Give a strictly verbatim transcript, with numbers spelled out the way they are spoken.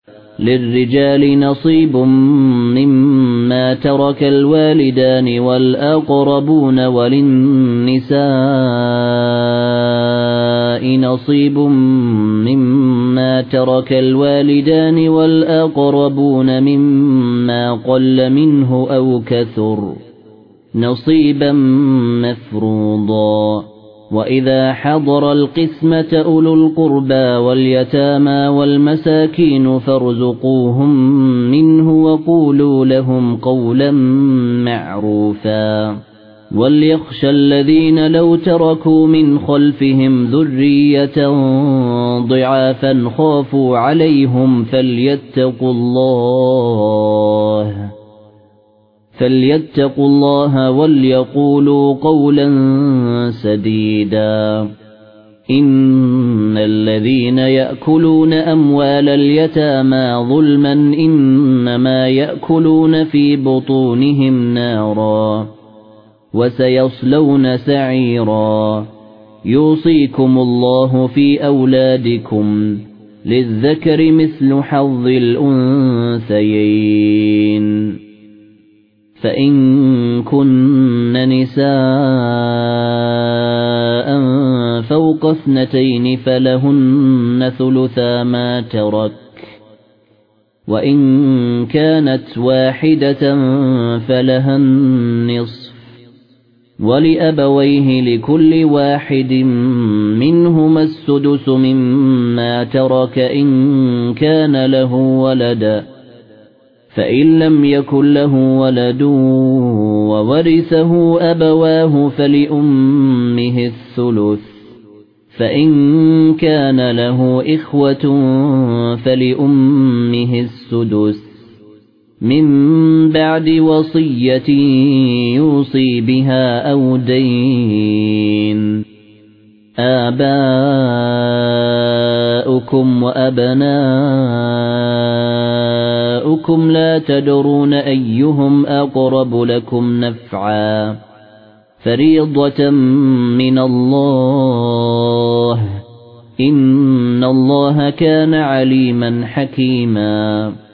للرجال نصيب مما ترك الوالدان والأقربون وللنساء نصيب مما ترك الوالدان والأقربون مما قل منه أو كثر نصيبا مفروضا وإذا حضر القسمة أولو القربى واليتامى والمساكين فارزقوهم منه وقولوا لهم قولا معروفا وليخشى الذين لو تركوا من خلفهم ذرية ضعافا خافوا عليهم فليتقوا الله فليتقوا الله وليقولوا قولا سديدا إن الذين يأكلون أموال اليتامى ظلما إنما يأكلون في بطونهم نارا وسيصلون سعيرا يوصيكم الله في أولادكم للذكر مثل حظ الأنثيين فإن كن نساء فوق اثنتين فلهن ثلثا ما ترك وإن كانت واحدة فلها النصف ولأبويه لكل واحد منهما السدس مما ترك إن كان له ولد فإن لم يكن له ولد وورثه أبواه فلأمه الثلث فإن كان له إخوة فلأمه السدس من بعد وصية يوصي بها أو دين آباؤكم وأبناؤكم لا تدرون أيهم أقرب لكم نفعا فريضة من الله إن الله كان عليما حكيما